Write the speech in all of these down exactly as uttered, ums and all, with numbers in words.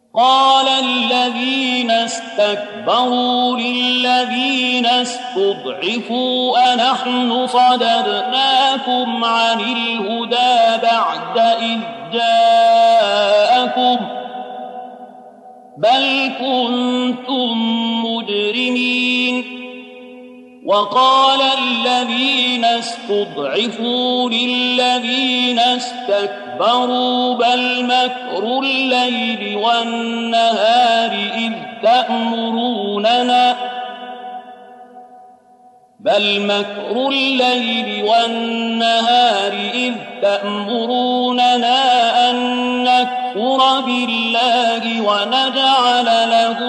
قال الذين استكبروا للذين استضعفوا أنحن صددناكم عن الهدى بعد إذ جاءكم بل كنتم مجرمين. وقال الذين استضعفوا للذين استكبروا بل مكر الليل والنهار إذ تأمروننا بل مكر الليل والنهار إذ تأمروننا أن نكفر بالله ونجعل له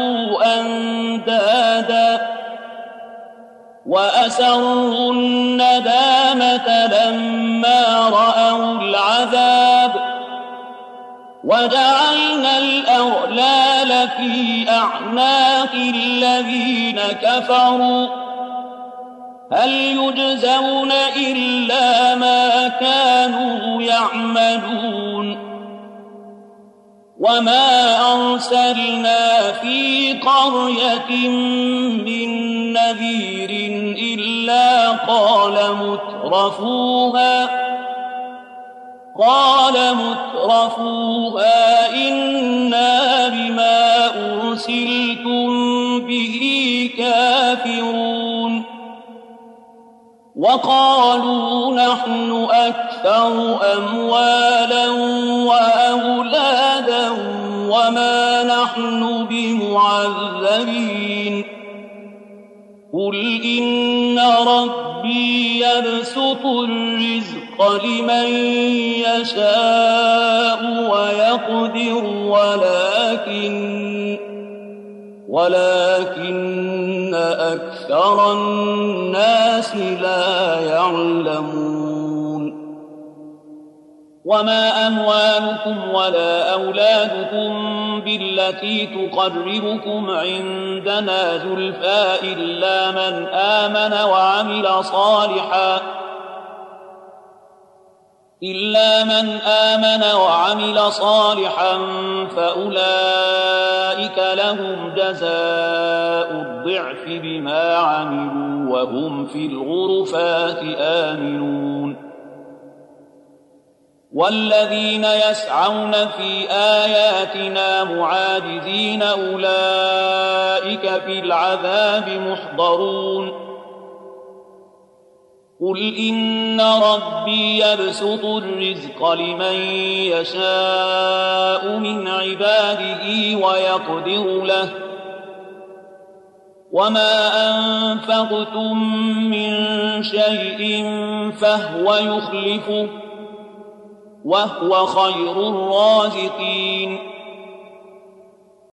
أندادا وأسروا الندامة لما رأوا العذاب وجعلنا الأغلال في أعناق الذين كفروا هل يجزون إلا ما كانوا يعملون. وما أرسلنا في قرية من نذير إلا قال مترفوها قال مترفوها إنا بما أرسلتم به كافرون. وقالوا نحن أكثر أموالا وأولادا وما نحن بمعذبين. قل إن ربي يبسط الرزق لمن يشاء ويقدر ولكن ولكن أكثر الناس لا يعلمون. وما أموالكم ولا أولادكم بالتي تقربكم عندنا زلفى إلا من آمن وعمل صالحا إلا من آمن وعمل صالحا فأولئك لهم جزاء الضعف بما عملوا وهم في الغرفات آمنون. والذين يسعون في آياتنا معاجزين أولئك في العذاب محضرون. قل إن ربي يبسط الرزق لمن يشاء من عباده ويقدر له وما أنفقتم من شيء فهو يخلفه وهو خير الرازقين.